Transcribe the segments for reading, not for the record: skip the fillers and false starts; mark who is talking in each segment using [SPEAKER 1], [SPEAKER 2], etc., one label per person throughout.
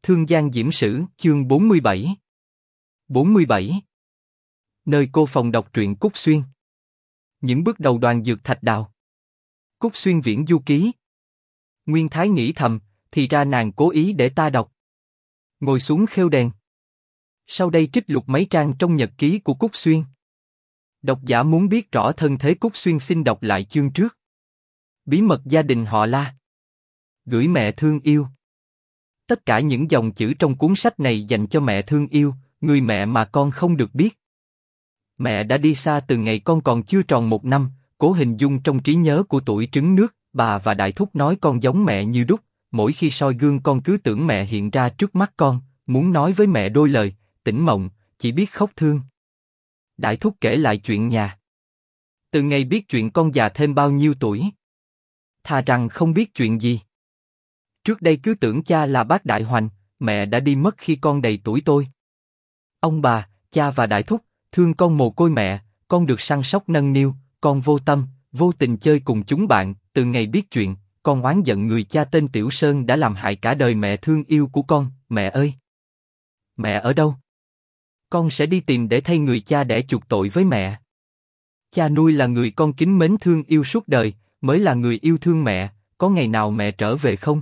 [SPEAKER 1] Thương Giang Diễm Sử, chương 47. 47. Nơi cô phòng đọc truyện Cúc Xuyên. Những bước đầu Đoàn Dược Thạch Đào. Cúc Xuyên viễn du ký. Nguyên Thái nghĩ thầm, thì ra nàng cố ý để ta đọc. Ngồi xuống khêu đèn. Sau đây trích lục mấy trang trong nhật ký của Cúc Xuyên. Độc giả muốn biết rõ thân thế Cúc Xuyên xin đọc lại chương trước. Bí mật gia đình họ La. Gửi mẹ thương yêu. Tất cả những dòng chữ trong cuốn sách này dành cho mẹ thương yêu, người mẹ mà con không được biết. Mẹ đã đi xa từ ngày con còn chưa tròn 1 năm, cố hình dung trong trí nhớ của tuổi trứng nước, bà và đại thúc nói con giống mẹ như đúc, mỗi khi soi gương con cứ tưởng mẹ hiện ra trước mắt con, muốn nói với mẹ đôi lời, tỉnh mộng, chỉ biết khóc thương. Đại thúc kể lại chuyện nhà. Từ ngày biết chuyện con già thêm bao nhiêu tuổi. Thà rằng không biết chuyện gì. Trước đây cứ tưởng cha là bác đại hoành, mẹ đã đi mất khi con đầy tuổi tôi. Ông bà, cha và đại thúc, thương con mồ côi mẹ, con được săn sóc nâng niu, con vô tâm, vô tình chơi cùng chúng bạn, từ ngày biết chuyện, con oán giận người cha tên Tiểu Sơn đã làm hại cả đời mẹ thương yêu của con, mẹ ơi! Mẹ ở đâu? Con sẽ đi tìm để thay người cha đẻ chuộc tội với mẹ. Cha nuôi là người con kính mến thương yêu suốt đời, mới là người yêu thương mẹ, có ngày nào mẹ trở về không?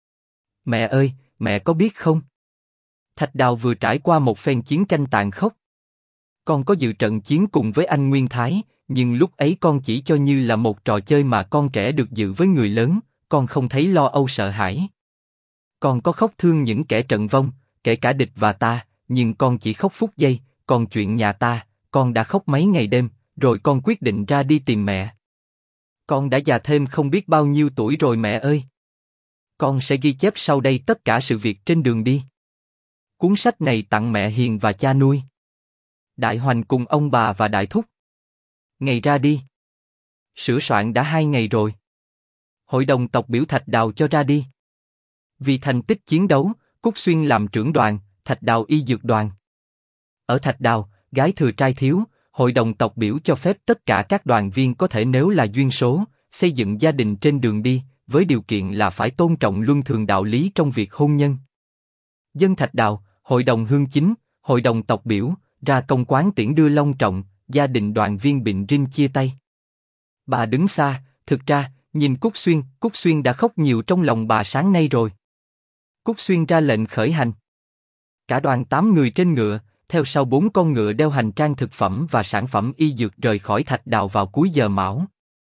[SPEAKER 1] Mẹ ơi, mẹ có biết không? Thạch Đào vừa trải qua một phen chiến tranh tàn khốc. Con có dự trận chiến cùng với anh Nguyên Thái, nhưng lúc ấy con chỉ cho như là một trò chơi mà con trẻ được dự với người lớn, con không thấy lo âu sợ hãi. Con có khóc thương những kẻ trận vong, kể cả địch và ta, nhưng con chỉ khóc phút giây, còn chuyện nhà ta, con đã khóc mấy ngày đêm, rồi con quyết định ra đi tìm mẹ. Con đã già thêm không biết bao nhiêu tuổi rồi mẹ ơi. Con sẽ ghi chép sau đây tất cả sự việc trên đường đi. Cuốn sách này tặng mẹ hiền và cha nuôi. Đại hoành cùng ông bà và đại thúc. Ngày ra đi. Sửa soạn đã 2 ngày rồi. Hội đồng tộc biểu Thạch Đào cho ra đi. Vì thành tích chiến đấu, Cúc Xuyên làm trưởng đoàn, Thạch Đào y dược đoàn. Ở Thạch Đào, gái thừa trai thiếu, hội đồng tộc biểu cho phép tất cả các đoàn viên có thể nếu là duyên số, xây dựng gia đình trên đường đi, với điều kiện là phải tôn trọng luân thường đạo lý trong việc hôn nhân. Dân Thạch Đào, hội đồng hương chính, hội đồng tộc biểu, ra công quán tiễn đưa long trọng, gia đình đoàn viên bệnh rinh chia tay. Bà đứng xa, thực ra, nhìn Cúc Xuyên đã khóc nhiều trong lòng bà sáng nay rồi. Cúc Xuyên ra lệnh khởi hành. Cả đoàn 8 người trên ngựa, theo sau 4 con ngựa đeo hành trang thực phẩm và sản phẩm y dược rời khỏi Thạch Đào vào cuối giờ mão.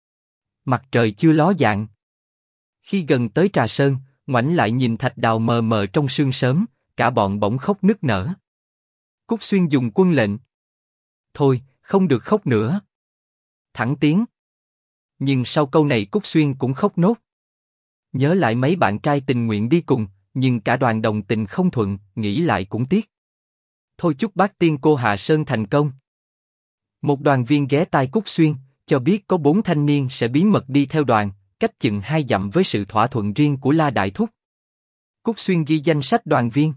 [SPEAKER 1] Mặt trời chưa ló dạng. Khi gần tới Trà Sơn, ngoảnh lại nhìn Thạch Đào mờ mờ trong sương sớm, cả bọn bỗng khóc nức nở. Cúc Xuyên dùng quân lệnh. Thôi, không được khóc nữa. Thẳng tiếng. Nhưng sau câu này Cúc Xuyên cũng khóc nốt. Nhớ lại mấy bạn trai tình nguyện đi cùng, nhưng cả đoàn đồng tình không thuận, nghĩ lại cũng tiếc. Thôi chúc bác tiên cô hạ sơn thành công. Một đoàn viên ghé tai Cúc Xuyên, cho biết có 4 thanh niên sẽ bí mật đi theo đoàn, cách chừng 2 dặm với sự thỏa thuận riêng của La Đại Thúc. Cúc Xuyên ghi danh sách đoàn viên.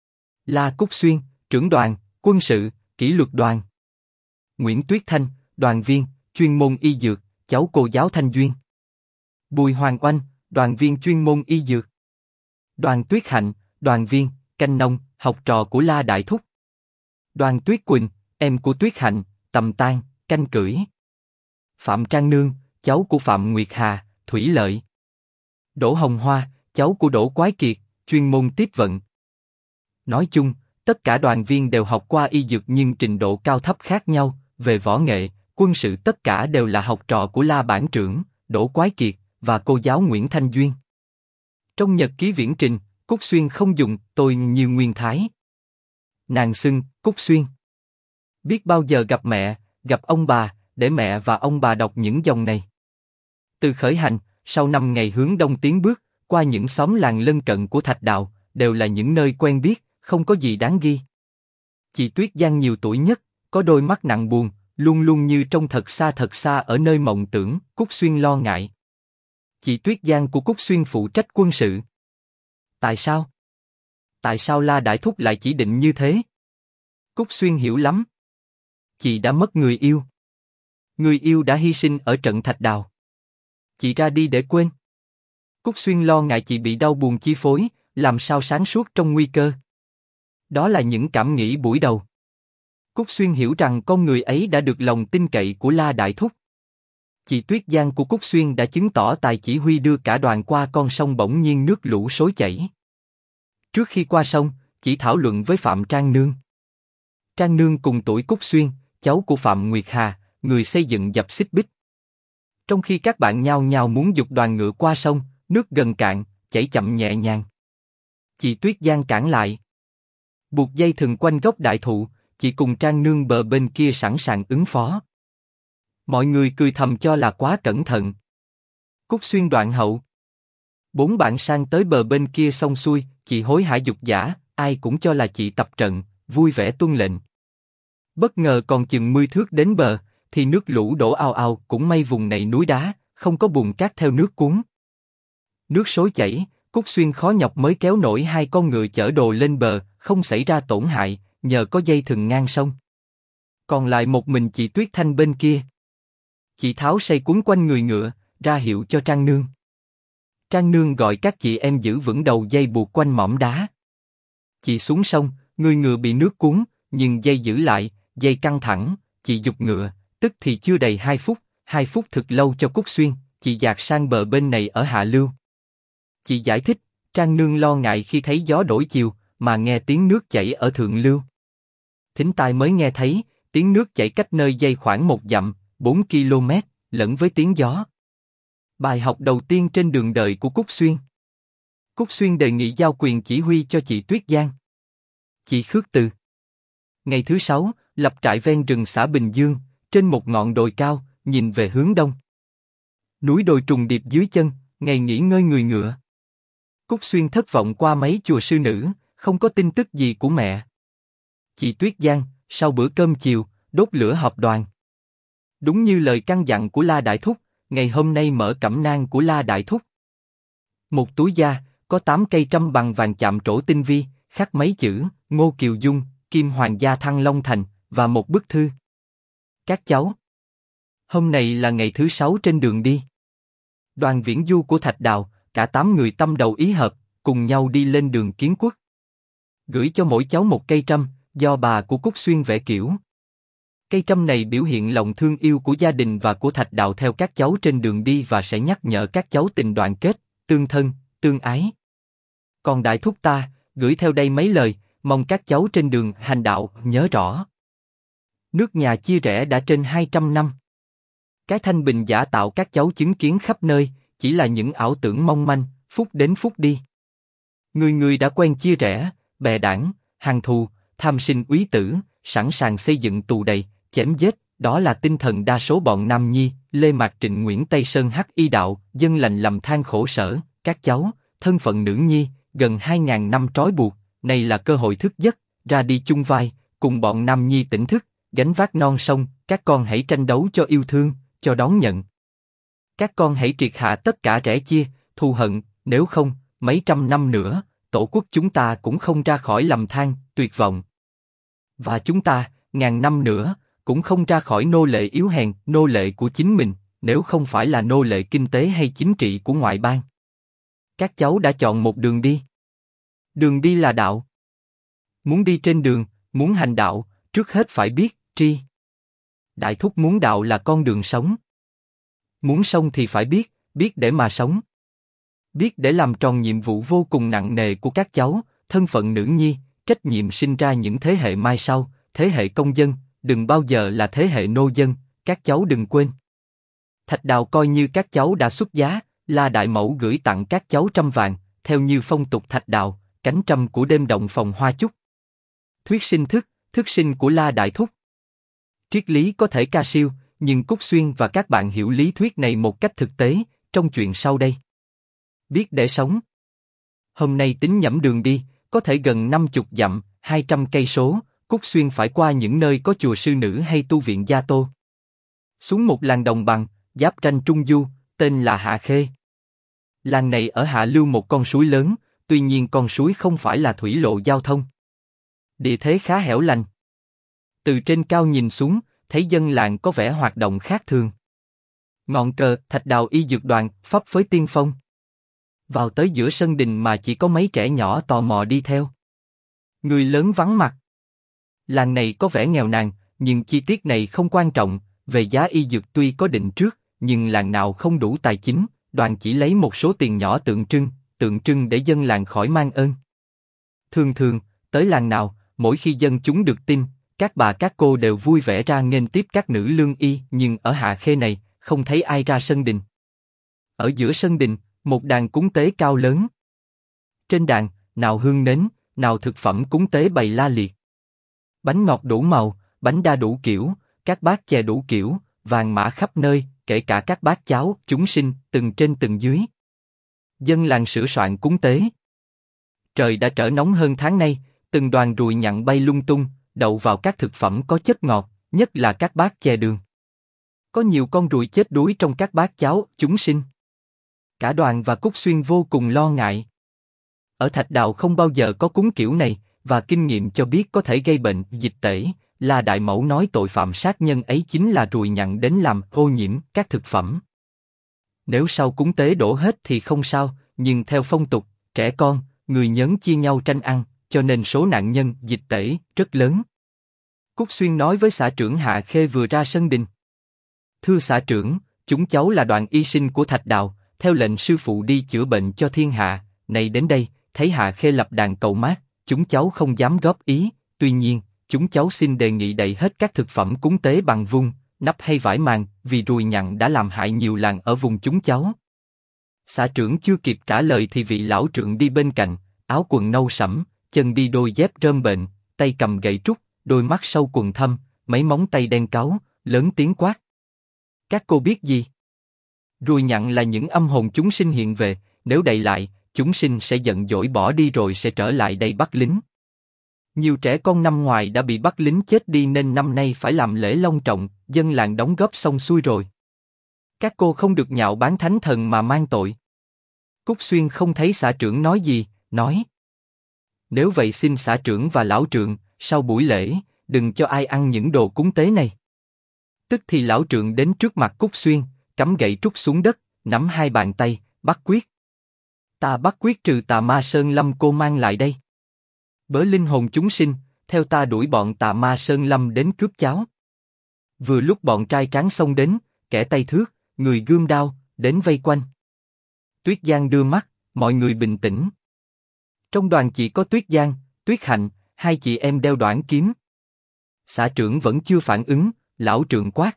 [SPEAKER 1] La Cúc Xuyên, trưởng đoàn, quân sự, kỷ luật đoàn. Nguyễn Tuyết Thanh, đoàn viên, chuyên môn y dược, cháu cô giáo Thanh Duyên. Bùi Hoàng Oanh, đoàn viên chuyên môn y dược. Đoàn Tuyết Hạnh, đoàn viên, canh nông, học trò của La Đại Thúc. Đoàn Tuyết Quỳnh, em của Tuyết Hạnh, tầm tang, canh cưỡi. Phạm Trang Nương, cháu của Phạm Nguyệt Hà, thủy lợi. Đỗ Hồng Hoa, cháu của Đỗ Quái Kiệt, chuyên môn tiếp vận. Nói chung, tất cả đoàn viên đều học qua y dược nhưng trình độ cao thấp khác nhau, về võ nghệ, quân sự tất cả đều là học trò của La Bản Trưởng, Đỗ Quái Kiệt, và cô giáo Nguyễn Thanh Duyên. Trong nhật ký viễn trình, Cúc Xuyên không dùng tôi như Nguyên Thái. Nàng xưng Cúc Xuyên. Biết bao giờ gặp mẹ, gặp ông bà, để mẹ và ông bà đọc những dòng này. Từ khởi hành, sau 5 ngày hướng đông tiến bước, qua những xóm làng lân cận của Thạch Đào, đều là những nơi quen biết, không có gì đáng ghi. Chị Tuyết Giang nhiều tuổi nhất, có đôi mắt nặng buồn, luôn luôn như trông thật xa ở nơi mộng tưởng. Cúc Xuyên lo ngại. Chị Tuyết Giang của Cúc Xuyên phụ trách quân sự. Tại sao? Tại sao La Đại Thúc lại chỉ định như thế? Cúc Xuyên hiểu lắm. Chị đã mất người yêu. Người yêu đã hy sinh ở trận Thạch Đào. Chị ra đi để quên. Cúc Xuyên lo ngại chị bị đau buồn chi phối, làm sao sáng suốt trong nguy cơ. Đó là những cảm nghĩ buổi đầu. Cúc Xuyên hiểu rằng con người ấy đã được lòng tin cậy của La Đại Thúc. Chị Tuyết Giang của Cúc Xuyên đã chứng tỏ tài chỉ huy đưa cả đoàn qua con sông, bỗng nhiên nước lũ xối chảy. Trước khi qua sông, chị thảo luận với Phạm Trang Nương. Trang Nương cùng tuổi Cúc Xuyên, cháu của Phạm Nguyệt Hà, người xây dựng dập xích bích. Trong khi các bạn nhao nhao muốn giục đoàn ngựa qua sông, nước gần cạn, chảy chậm nhẹ nhàng. Chị Tuyết Giang cản lại. Buộc dây thừng quanh gốc đại thụ, chị cùng Trang Nương bờ bên kia sẵn sàng ứng phó. Mọi người cười thầm cho là quá cẩn thận. Cúc Xuyên đoạn hậu. 4 bạn sang tới bờ bên kia xong xuôi, chị hối hả giục giả, ai cũng cho là chị tập trận, vui vẻ tuân lệnh. Bất ngờ còn chừng 10 thước đến bờ, thì nước lũ đổ ào ào, cũng may vùng này núi đá, không có bùn cát theo nước cuốn. Nước xối chảy, Cúc Xuyên khó nhọc mới kéo nổi 2 con ngựa chở đồ lên bờ, không xảy ra tổn hại, nhờ có dây thừng ngang sông. Còn lại một mình chị Tuyết Thanh bên kia. Chị tháo xây quấn quanh người ngựa, ra hiệu cho Trang Nương. Trang Nương gọi các chị em giữ vững đầu dây buộc quanh mỏm đá. Chị xuống sông, người ngựa bị nước cuốn, nhưng dây giữ lại, dây căng thẳng, chị giục ngựa, tức thì chưa đầy 2 phút, 2 phút thực lâu cho Cúc Xuyên, chị dạt sang bờ bên này ở hạ lưu. Chị giải thích, Trang Nương lo ngại khi thấy gió đổi chiều, mà nghe tiếng nước chảy ở thượng lưu. Thính tai mới nghe thấy, tiếng nước chảy cách nơi dây khoảng 1 dặm, 4 km, lẫn với tiếng gió. Bài học đầu tiên trên đường đời của Cúc Xuyên. Cúc Xuyên đề nghị giao quyền chỉ huy cho chị Tuyết Giang. Chị khước từ. Ngày thứ 6, lập trại ven rừng xã Bình Dương, trên một ngọn đồi cao, nhìn về hướng đông. Núi đồi trùng điệp dưới chân, ngày nghỉ ngơi người ngựa. Cúc Xuyên thất vọng qua mấy chùa sư nữ, không có tin tức gì của mẹ. Chị Tuyết Giang, sau bữa cơm chiều, đốt lửa họp đoàn. Đúng như lời căn dặn của La Đại Thúc, ngày hôm nay mở cẩm nang của La Đại Thúc. Một túi da, có 8 cây trâm bằng vàng chạm trổ tinh vi, khắc mấy chữ, Ngô Kiều Dung, Kim Hoàng gia Thăng Long Thành, và một bức thư. Các cháu, hôm nay là ngày thứ 6 trên đường đi. Đoàn viễn du của Thạch Đào, cả 8 người tâm đầu ý hợp, cùng nhau đi lên đường Kiến Quốc. Gửi cho mỗi cháu một cây trâm, do bà của Cúc Xuyên vẽ kiểu. Cây trâm này biểu hiện lòng thương yêu của gia đình và của Thạch Đào theo các cháu trên đường đi và sẽ nhắc nhở các cháu tình đoàn kết, tương thân, tương ái. Còn Đại Thúc ta, gửi theo đây mấy lời, mong các cháu trên đường hành đạo nhớ rõ. Nước nhà chia rẽ đã trên 200 năm. Cái thanh bình giả tạo các cháu chứng kiến khắp nơi, chỉ là những ảo tưởng mong manh, phút đến phút đi. Người người đã quen chia rẽ, bè đảng, hàng thù, tham sinh úy tử, sẵn sàng xây dựng tù đầy, chém giết, đó là tinh thần đa số bọn Nam Nhi, Lê Mạc Trịnh Nguyễn Tây Sơn Hắc Y Đạo, dân lành lầm than khổ sở, các cháu, thân phận nữ nhi, gần 2.000 năm trói buộc, này là cơ hội thức giấc, ra đi chung vai, cùng bọn Nam Nhi tỉnh thức, gánh vác non sông, các con hãy tranh đấu cho yêu thương, cho đón nhận. Các con hãy triệt hạ tất cả rẽ chia, thù hận, nếu không, mấy trăm năm nữa, tổ quốc chúng ta cũng không ra khỏi lầm than, tuyệt vọng. Và chúng ta, ngàn năm nữa, cũng không ra khỏi nô lệ yếu hèn, nô lệ của chính mình, nếu không phải là nô lệ kinh tế hay chính trị của ngoại bang. Các cháu đã chọn một đường đi. Đường đi là đạo. Muốn đi trên đường, muốn hành đạo, trước hết phải biết, tri. Đại Thúc muốn đạo là con đường sống. Muốn sống thì phải biết, biết để mà sống. Biết để làm tròn nhiệm vụ vô cùng nặng nề của các cháu, thân phận nữ nhi, trách nhiệm sinh ra những thế hệ mai sau, thế hệ công dân, đừng bao giờ là thế hệ nô dân, các cháu đừng quên. Thạch Đào coi như các cháu đã xuất giá, La Đại Mẫu gửi tặng các cháu trâm vàng, theo như phong tục Thạch Đào, cánh trâm của đêm động phòng hoa chúc. Thuyết sinh thức, thức sinh của La Đại Thúc. Triết lý có thể ca siêu, nhưng Cúc Xuyên và các bạn hiểu lý thuyết này một cách thực tế, trong chuyện sau đây. Biết để sống. Hôm nay tính nhẩm đường đi, có thể gần 50 dặm, 200 cây số, Cúc Xuyên phải qua những nơi có chùa sư nữ hay tu viện Gia Tô. Xuống một làng đồng bằng, giáp ranh Trung Du, tên là Hạ Khê. Làng này ở hạ lưu một con suối lớn, tuy nhiên con suối không phải là thủy lộ giao thông. Địa thế khá hẻo lánh. Từ trên cao nhìn xuống, thấy dân làng có vẻ hoạt động khác thường. Ngọn cờ Thạch Đào y dược đoàn, pháp phối tiên phong. Vào tới giữa sân đình mà chỉ có mấy trẻ nhỏ tò mò đi theo. Người lớn vắng mặt. Làng này có vẻ nghèo nàn, nhưng chi tiết này không quan trọng, về giá y dược tuy có định trước, nhưng làng nào không đủ tài chính, đoàn chỉ lấy một số tiền nhỏ tượng trưng để dân làng khỏi mang ơn. Thường thường, tới làng nào, mỗi khi dân chúng được tin, các bà các cô đều vui vẻ ra nghênh tiếp các nữ lương y, nhưng ở Hạ Khê này, không thấy ai ra sân đình. Ở giữa sân đình, một đàn cúng tế cao lớn. Trên đàn, nào hương nến, nào thực phẩm cúng tế bày la liệt. Bánh ngọt đủ màu, bánh đa đủ kiểu, các bát chè đủ kiểu, vàng mã khắp nơi, kể cả các bát cháo, chúng sinh, từng trên từng dưới. Dân làng sửa soạn cúng tế. Trời đã trở nóng hơn tháng nay, từng đoàn ruồi nhặn bay lung tung, đậu vào các thực phẩm có chất ngọt, nhất là các bát chè đường. Có nhiều con ruồi chết đuối trong các bát cháo, chúng sinh. Cả đoàn và Cúc Xuyên vô cùng lo ngại. Ở Thạch Đào không bao giờ có cúng kiểu này, và kinh nghiệm cho biết có thể gây bệnh, dịch tễ. La Đại Mẫu nói tội phạm sát nhân ấy chính là ruồi nhặn đến làm ô nhiễm các thực phẩm. Nếu sau cúng tế đổ hết thì không sao, nhưng theo phong tục, trẻ con, người nhớn chia nhau tranh ăn, cho nên số nạn nhân dịch tễ rất lớn. Cúc Xuyên nói với xã trưởng Hạ Khê vừa ra sân đình. Thưa xã trưởng, chúng cháu là đoàn y sinh của Thạch Đào, theo lệnh sư phụ đi chữa bệnh cho thiên hạ. Này đến đây, thấy Hạ Khê lập đàn cầu mát, chúng cháu không dám góp ý. Tuy nhiên, chúng cháu xin đề nghị đậy hết các thực phẩm cúng tế bằng vung, nắp hay vải màng, vì ruồi nhặn đã làm hại nhiều làng ở vùng chúng cháu. Xã trưởng chưa kịp trả lời thì vị lão trượng đi bên cạnh, áo quần nâu sẫm, chân đi đôi dép rơm bệnh, tay cầm gậy trúc, đôi mắt sâu quầng thâm, mấy móng tay đen cáu, lớn tiếng quát. Các cô biết gì? Ruồi nhặn là những âm hồn chúng sinh hiện về, nếu đậy lại, chúng sinh sẽ giận dỗi bỏ đi rồi sẽ trở lại đây bắt lính. Nhiều trẻ con năm ngoài đã bị bắt lính chết đi nên năm nay phải làm lễ long trọng, dân làng đóng góp xong xuôi rồi. Các cô không được nhạo báng thánh thần mà mang tội. Cúc Xuyên không thấy xã trưởng nói gì, nói. Nếu vậy xin xã trưởng và lão trượng, sau buổi lễ, đừng cho ai ăn những đồ cúng tế này. Tức thì lão trượng đến trước mặt Cúc Xuyên, cắm gậy trúc xuống đất, nắm hai bàn tay, bắt quyết. Ta bắt quyết trừ tà ma Sơn Lâm cô mang lại đây. Bớ linh hồn chúng sinh, theo ta đuổi bọn tà ma Sơn Lâm đến cướp cháu. Vừa lúc bọn trai tráng xông đến, kẻ tay thước, người gươm đao, đến vây quanh. Tuyết Giang đưa mắt, mọi người bình tĩnh. Trong đoàn chỉ có Tuyết Giang, Tuyết Hạnh, hai chị em đeo đoản kiếm. Xã trưởng vẫn chưa phản ứng, lão trượng quát.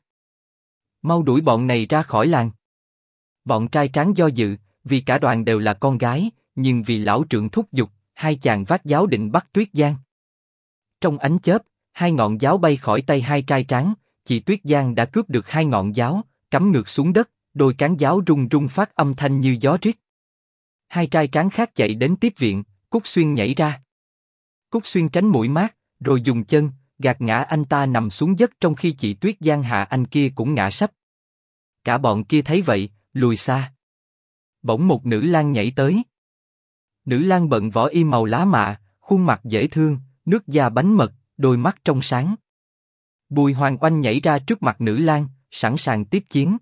[SPEAKER 1] Mau đuổi bọn này ra khỏi làng. Bọn trai tráng do dự, vì cả đoàn đều là con gái, nhưng vì lão trượng thúc giục, hai chàng vác giáo định bắt Tuyết Giang. Trong ánh chớp, hai ngọn giáo bay khỏi tay hai trai tráng, chị Tuyết Giang đã cướp được hai ngọn giáo, cắm ngược xuống đất, đôi cán giáo rung rung phát âm thanh như gió rít. Hai trai tráng khác chạy đến tiếp viện, Cúc Xuyên nhảy ra. Cúc Xuyên tránh mũi mát, rồi dùng chân gạt ngã anh ta nằm xuống đất trong khi chị Tuyết Giang hạ anh kia cũng ngã sấp. Cả bọn kia thấy vậy, lùi xa. Bỗng một nữ lang nhảy tới. Nữ lang bận võ y màu lá mạ, khuôn mặt dễ thương, nước da bánh mật, đôi mắt trong sáng. Bùi Hoàng Oanh nhảy ra trước mặt nữ lang, sẵn sàng tiếp chiến.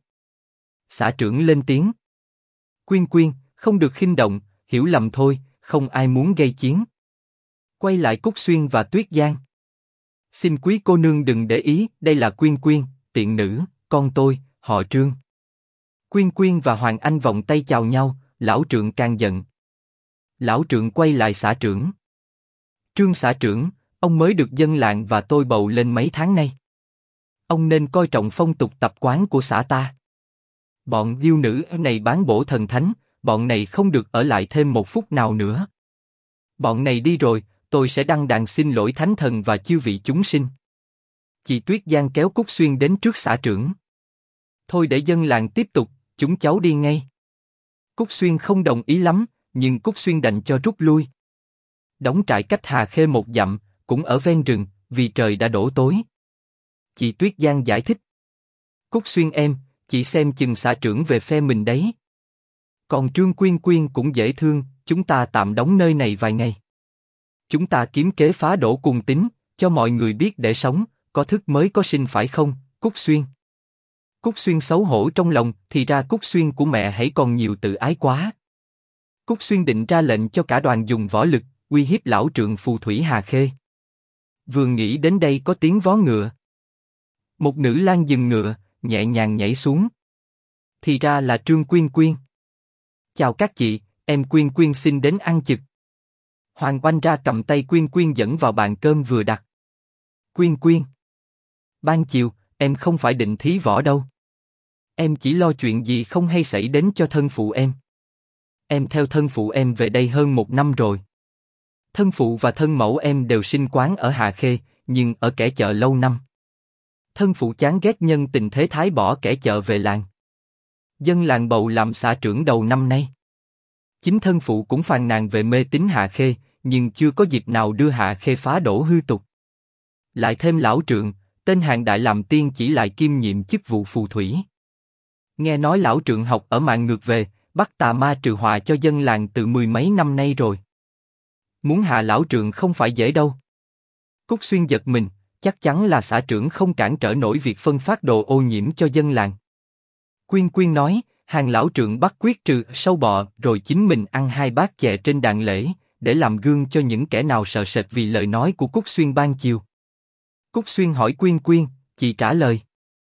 [SPEAKER 1] Xã trưởng lên tiếng. Quyên Quyên, không được khinh động, hiểu lầm thôi, không ai muốn gây chiến. Quay lại Cúc Xuyên và Tuyết Giang. Xin quý cô nương đừng để ý, đây là Quyên Quyên, tiện nữ, con tôi, họ Trương. Quyên Quyên và Hoàng Anh vòng tay chào nhau, lão trượng càng giận. Lão trượng quay lại xã trưởng. Trương xã trưởng, ông mới được dân làng và tôi bầu lên mấy tháng nay. Ông nên coi trọng phong tục tập quán của xã ta. Bọn yêu nữ này bán bổ thần thánh, bọn này không được ở lại thêm một phút nào nữa. Bọn này đi rồi, tôi sẽ đăng đàn xin lỗi thánh thần và chư vị chúng sinh. Chị Tuyết Giang kéo Cúc Xuyên đến trước xã trưởng. Thôi để dân làng tiếp tục, chúng cháu đi ngay. Cúc Xuyên không đồng ý lắm, nhưng Cúc Xuyên đành cho rút lui. Đóng trại cách Hà Khê một dặm, cũng ở ven rừng, vì trời đã đổ tối. Chị Tuyết Giang giải thích. Cúc Xuyên em, chị xem chừng xã trưởng về phe mình đấy. Còn Trương Quyên Quyên cũng dễ thương, chúng ta tạm đóng nơi này vài ngày. Chúng ta kiếm kế phá đổ cùng tính, cho mọi người biết để sống, có thức mới có sinh phải không, Cúc Xuyên? Cúc Xuyên xấu hổ trong lòng, thì ra Cúc Xuyên của mẹ hãy còn nhiều tự ái quá. Cúc Xuyên định ra lệnh cho cả đoàn dùng võ lực, uy hiếp lão trượng phù thủy Hà Khê. Vừa nghĩ đến đây có tiếng vó ngựa. Một nữ lang dừng ngựa, nhẹ nhàng nhảy xuống. Thì ra là Trương Quyên Quyên. Chào các chị, em Quyên Quyên xin đến ăn chực. Hoàng Oanh ra cầm tay Quyên Quyên dẫn vào bàn cơm vừa đặt. Quyên Quyên. Ban chiều, em không phải định thí võ đâu. Em chỉ lo chuyện gì không hay xảy đến cho thân phụ em. Em theo thân phụ em về đây hơn 1 năm rồi. Thân phụ và thân mẫu em đều sinh quán ở Hà Khê, nhưng ở Kẻ Chợ lâu năm. Thân phụ chán ghét nhân tình thế thái bỏ Kẻ Chợ về làng. Dân làng bầu làm xã trưởng đầu năm nay. Chính thân phụ cũng phàn nàn về mê tín Hà Khê, nhưng chưa có dịp nào đưa Hà Khê phá đổ hư tục. Lại thêm lão trượng, tên Hàng Đại làm tiên chỉ lại kiêm nhiệm chức vụ phù thủy. Nghe nói lão trượng học ở Mạng Ngược về, bắt tà ma trừ họa cho dân làng từ 10 mấy năm nay rồi. Muốn hạ lão trượng không phải dễ đâu. Cúc Xuyên giật mình, chắc chắn là xã trưởng không cản trở nổi việc phân phát đồ ô nhiễm cho dân làng. Quyên Quyên nói, Hàng lão trượng bắt quyết trừ sâu bọ rồi chính mình ăn 2 bát chè trên đàn lễ, để làm gương cho những kẻ nào sợ sệt vì lời nói của Cúc Xuyên ban chiều. Cúc Xuyên hỏi Quyên Quyên, chị trả lời.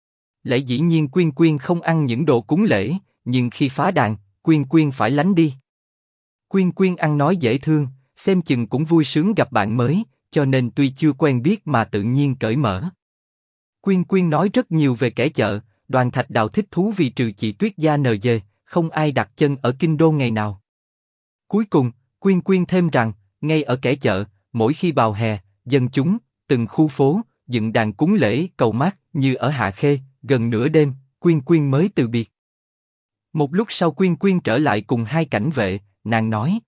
[SPEAKER 1] Lẽ dĩ nhiên Quyên Quyên không ăn những đồ cúng lễ, nhưng khi phá đàn, Quyên Quyên phải lánh đi. Quyên Quyên ăn nói dễ thương, xem chừng cũng vui sướng gặp bạn mới, cho nên tuy chưa quen biết mà tự nhiên cởi mở. Quyên Quyên nói rất nhiều về Kẻ Chợ, Đoàn Thạch Đào thích thú vì trừ chị Tuyết Gia NG, không ai đặt chân ở kinh đô ngày nào. Cuối cùng, Quyên Quyên thêm rằng, ngay ở Kẻ Chợ, mỗi khi vào hè, dân chúng, từng khu phố, dựng đàn cúng lễ cầu mát như ở Hạ Khê, gần nửa đêm, Quyên Quyên mới từ biệt. Một lúc sau Quyên Quyên trở lại cùng 2 cảnh vệ, nàng nói: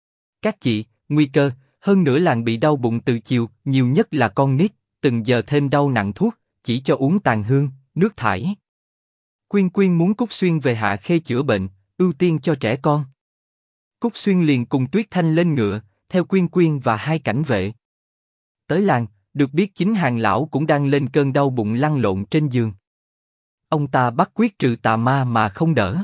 [SPEAKER 1] các chị, nguy cơ, hơn nữa làng bị đau bụng từ chiều, nhiều nhất là con nít, từng giờ thêm đau nặng thuốc, chỉ cho uống tàn hương, nước thải. Quyên Quyên muốn Cúc Xuyên về Hạ Khê chữa bệnh, ưu tiên cho trẻ con. Cúc Xuyên liền cùng Tuyết Thanh lên ngựa, theo Quyên Quyên và 2 cảnh vệ. Tới làng, được biết chính Hàng lão cũng đang lên cơn đau bụng lăn lộn trên giường. Ông ta bắt quyết trừ tà ma mà không đỡ.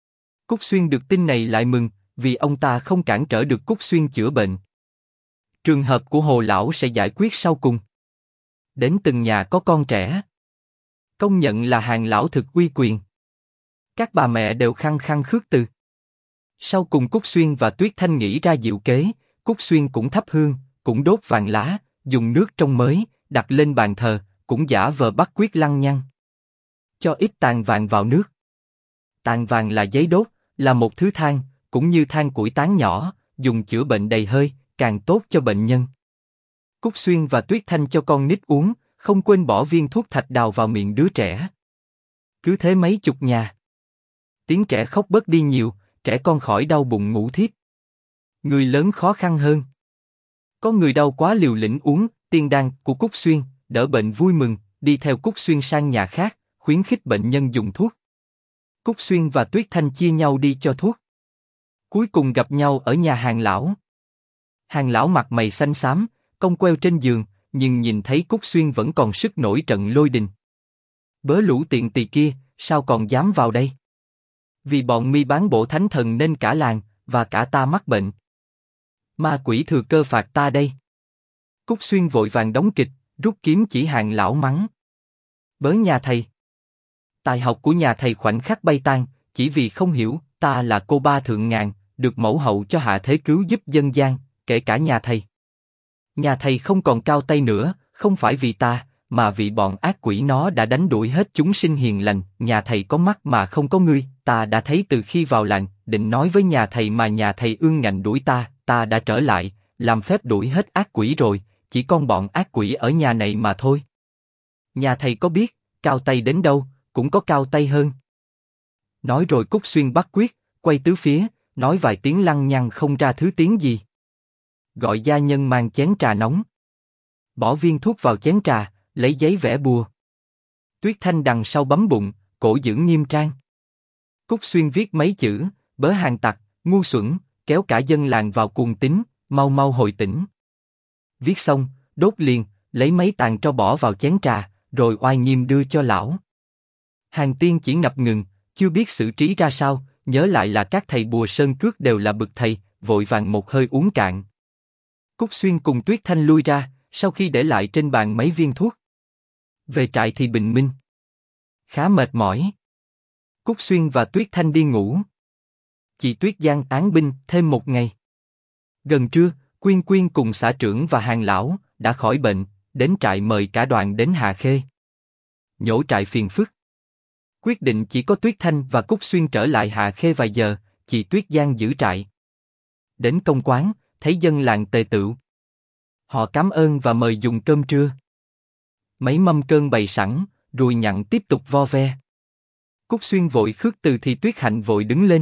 [SPEAKER 1] Cúc Xuyên được tin này lại mừng, vì ông ta không cản trở được Cúc Xuyên chữa bệnh. Trường hợp của Hồ lão sẽ giải quyết sau cùng. Đến từng nhà có con trẻ, công nhận là Hàng lão thực uy quyền. Các bà mẹ đều khăng khăng khước từ. Sau cùng Cúc Xuyên và Tuyết Thanh nghĩ ra diệu kế, Cúc Xuyên cũng thắp hương, cũng đốt vàng lá, dùng nước trong mới, đặt lên bàn thờ, cũng giả vờ bắt quyết lăng nhăng. Cho ít tàn vàng vào nước. Tàn vàng là giấy đốt, là một thứ than, cũng như than củi tán nhỏ, dùng chữa bệnh đầy hơi, càng tốt cho bệnh nhân. Cúc Xuyên và Tuyết Thanh cho con nít uống, không quên bỏ viên thuốc thạch đào vào miệng đứa trẻ. Cứ thế mấy chục nhà. Tiếng trẻ khóc bớt đi nhiều, trẻ con khỏi đau bụng ngủ thiếp. Người lớn khó khăn hơn. Có người đau quá liều lĩnh uống tiên đan của Cúc Xuyên, đỡ bệnh vui mừng, đi theo Cúc Xuyên sang nhà khác, khuyến khích bệnh nhân dùng thuốc. Cúc Xuyên và Tuyết Thanh chia nhau đi cho thuốc. Cuối cùng gặp nhau ở nhà Hàng lão. Hàng lão mặt mày xanh xám, cong queo trên giường, nhưng nhìn thấy Cúc Xuyên vẫn còn sức nổi trận lôi đình. Bớ lũ tiện tỳ kia, sao còn dám vào đây? Vì bọn mi bán bộ thánh thần nên cả làng, và cả ta mắc bệnh. Ma quỷ thừa cơ phạt ta đây. Cúc Xuyên vội vàng đóng kịch, rút kiếm chỉ Hàng lão mắng. Bớ nhà thầy. Tài học của nhà thầy khoảnh khắc bay tan, chỉ vì không hiểu, ta là cô ba thượng ngàn, được mẫu hậu cho hạ thế cứu giúp dân gian, kể cả nhà thầy. Nhà thầy không còn cao tay nữa, không phải vì ta, mà vì bọn ác quỷ nó đã đánh đuổi hết chúng sinh hiền lành. Nhà thầy có mắt mà không có ngươi, ta đã thấy từ khi vào làng, định nói với nhà thầy mà nhà thầy ương ngạnh đuổi ta đã trở lại, làm phép đuổi hết ác quỷ rồi, chỉ còn bọn ác quỷ ở nhà này mà thôi. Nhà thầy có biết, cao tay đến đâu, cũng có cao tay hơn. Nói rồi Cúc Xuyên bắt quyết, quay tứ phía, nói vài tiếng lăng nhăng không ra thứ tiếng gì. Gọi gia nhân mang chén trà nóng. Bỏ viên thuốc vào chén trà, lấy giấy vẽ bùa. Tuyết Thanh đằng sau bấm bụng, cổ giữ nghiêm trang. Cúc Xuyên viết mấy chữ, bớ hàng tặc, ngu xuẩn, kéo cả dân làng vào cuồng tín, mau mau hồi tỉnh. Viết xong, đốt liền, lấy mấy tàn tro bỏ vào chén trà, rồi oai nghiêm đưa cho lão. Hàng Tiên chỉ ngập ngừng, chưa biết xử trí ra sao, nhớ lại là các thầy bùa sơn cước đều là bậc thầy, vội vàng một hơi uống cạn. Cúc Xuyên cùng Tuyết Thanh lui ra, sau khi để lại trên bàn mấy viên thuốc. Về trại thì bình minh. Khá mệt mỏi. Cúc Xuyên và Tuyết Thanh đi ngủ. Chị Tuyết Giang án binh thêm một ngày. Gần trưa, Quyên Quyên cùng xã trưởng và Hàng lão đã khỏi bệnh, đến trại mời cả đoàn đến Hà Khê. Nhổ trại phiền phức. Quyết định chỉ có Tuyết Thanh và Cúc Xuyên trở lại Hà Khê vài giờ, chị Tuyết Giang giữ trại. Đến công quán, thấy dân làng tề tựu. Họ cảm ơn và mời dùng cơm trưa. Mấy mâm cơm bày sẵn, Ruồi Nhặn tiếp tục vo ve. Cúc Xuyên vội khước từ thì Tuyết Hạnh vội đứng lên.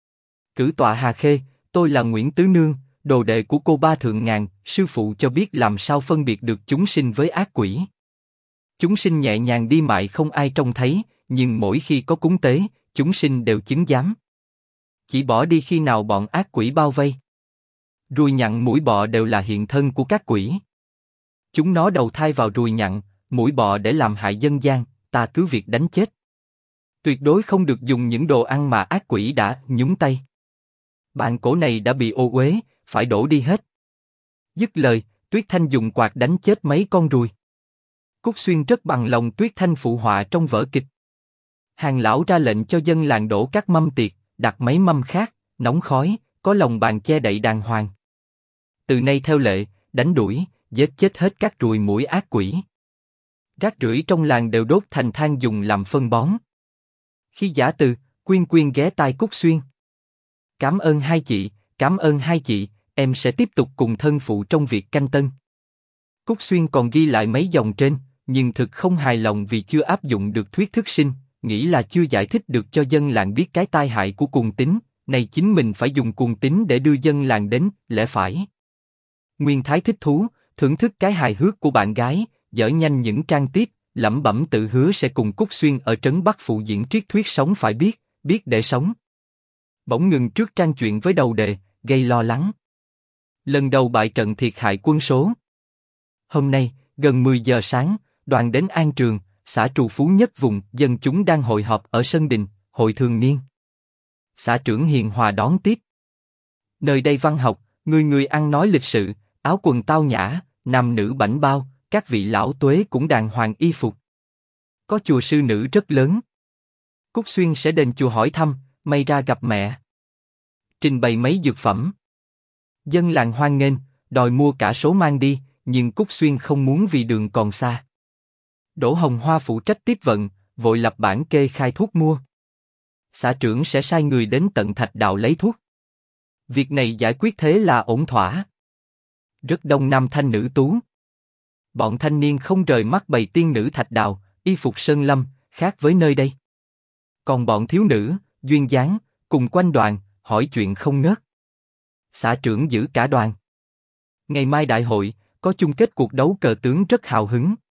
[SPEAKER 1] Cử tọa Hà Khê, tôi là Nguyễn Tứ Nương, đồ đệ của cô Ba Thượng Ngàn, sư phụ cho biết làm sao phân biệt được chúng sinh với ác quỷ. Chúng sinh nhẹ nhàng đi mại không ai trông thấy, nhưng mỗi khi có cúng tế, chúng sinh đều chứng giám. Chỉ bỏ đi khi nào bọn ác quỷ bao vây. Ruồi nhặn mũi bọ đều là hiện thân của các quỷ. Chúng nó đầu thai vào ruồi nhặn, mũi bọ để làm hại dân gian, ta cứ việc đánh chết. Tuyệt đối không được dùng những đồ ăn mà ác quỷ đã nhúng tay. Bàn cổ này đã bị ô uế, phải đổ đi hết. Dứt lời, Tuyết Thanh dùng quạt đánh chết mấy con ruồi. Cúc Xuyên rất bằng lòng Tuyết Thanh phụ họa trong vở kịch. Hàng lão ra lệnh cho dân làng đổ các mâm tiệc, đặt mấy mâm khác, nóng khói, có lồng bàn che đậy đàng hoàng. Từ nay theo lệ, đánh đuổi, giết chết hết các ruồi muỗi ác quỷ. Rác rưởi trong làng đều đốt thành than dùng làm phân bón. Khi giã từ, Quyên Quyên ghé tai Cúc Xuyên. Cảm ơn hai chị, cảm ơn hai chị, em sẽ tiếp tục cùng thân phụ trong việc canh tân. Cúc Xuyên còn ghi lại mấy dòng trên, nhưng thực không hài lòng vì chưa áp dụng được thuyết thức sinh, nghĩ là chưa giải thích được cho dân làng biết cái tai hại của cuồng tín, này chính mình phải dùng cuồng tín để đưa dân làng đến, lẽ phải. Nguyên Thái thích thú, thưởng thức cái hài hước của bạn gái, dở nhanh những trang tiếp, lẩm bẩm tự hứa sẽ cùng Cúc Xuyên ở trấn Bắc phụ diễn triết thuyết sống phải biết, biết để sống. Bỗng ngừng trước trang chuyện với đầu đề, gây lo lắng. Lần đầu bại trận thiệt hại quân số. Hôm nay, gần 10 giờ sáng, đoàn đến An Trường, xã trù phú nhất vùng, dân chúng đang hội họp ở sân đình, hội thường niên. Xã trưởng hiền hòa đón tiếp. Nơi đây văn học, người người ăn nói lịch sự, áo quần tao nhã, nam nữ bảnh bao, các vị lão tuế cũng đàng hoàng y phục. Có chùa sư nữ rất lớn. Cúc Xuyên sẽ đến chùa hỏi thăm, may ra gặp mẹ. Trình bày mấy dược phẩm. Dân làng hoan nghênh, đòi mua cả số mang đi, nhưng Cúc Xuyên không muốn vì đường còn xa. Đỗ Hồng Hoa phụ trách tiếp vận, vội lập bản kê khai thuốc mua. Xã trưởng sẽ sai người đến tận Thạch Đạo lấy thuốc. Việc này giải quyết thế là ổn thỏa. Rất đông nam thanh nữ tú. Bọn thanh niên không rời mắt bầy tiên nữ Thạch Đạo, y phục sơn lâm, khác với nơi đây. Còn bọn thiếu nữ, duyên dáng, cùng quanh đoàn, hỏi chuyện không ngớt. Xã trưởng giữ cả đoàn. Ngày mai đại hội, có chung kết cuộc đấu cờ tướng rất hào hứng.